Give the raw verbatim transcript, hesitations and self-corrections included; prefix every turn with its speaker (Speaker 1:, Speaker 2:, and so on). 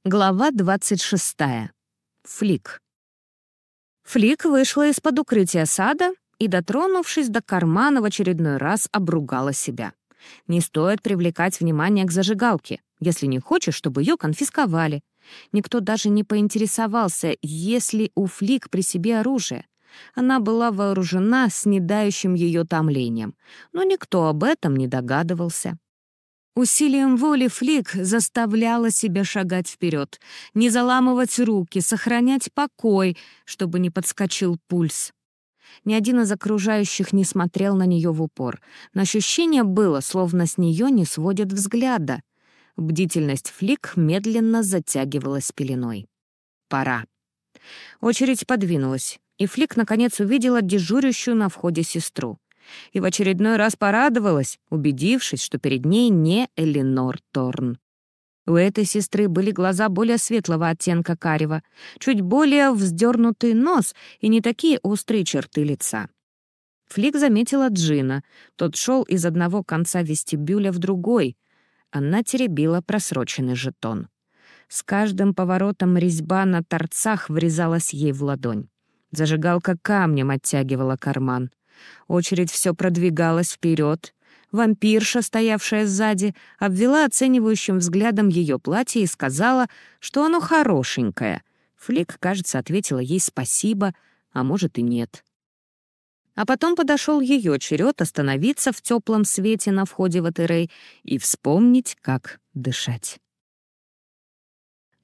Speaker 1: Глава двадцать шестая. Флик. Флик вышла из-под укрытия сада и, дотронувшись до кармана, в очередной раз обругала себя. Не стоит привлекать внимание к зажигалке, если не хочешь, чтобы ее конфисковали. Никто даже не поинтересовался, есть ли у Флик при себе оружие. Она была вооружена снедающим ее томлением, но никто об этом не догадывался. Усилием воли Флик заставляла себя шагать вперед, не заламывать руки, сохранять покой, чтобы не подскочил пульс. Ни один из окружающих не смотрел на нее в упор, но ощущение было, словно с нее не сводят взгляда. Бдительность Флик медленно затягивалась пеленой. Пора. Очередь подвинулась, и Флик наконец увидела дежурящую на входе сестру. И в очередной раз порадовалась, убедившись, что перед ней не Эленор Торн. У этой сестры были глаза более светлого оттенка карева, чуть более вздернутый нос и не такие острые черты лица. Флик заметила Джина. Тот шел из одного конца вестибюля в другой. Она теребила просроченный жетон. С каждым поворотом резьба на торцах врезалась ей в ладонь. Зажигалка камнем оттягивала карман. Очередь все продвигалась вперед. Вампирша, стоявшая сзади, обвела оценивающим взглядом ее платье и сказала, что оно хорошенькое. Флик, кажется, ответила ей спасибо, а может и нет. А потом подошел ее черед остановиться в теплом свете на входе в Атерей и вспомнить, как дышать.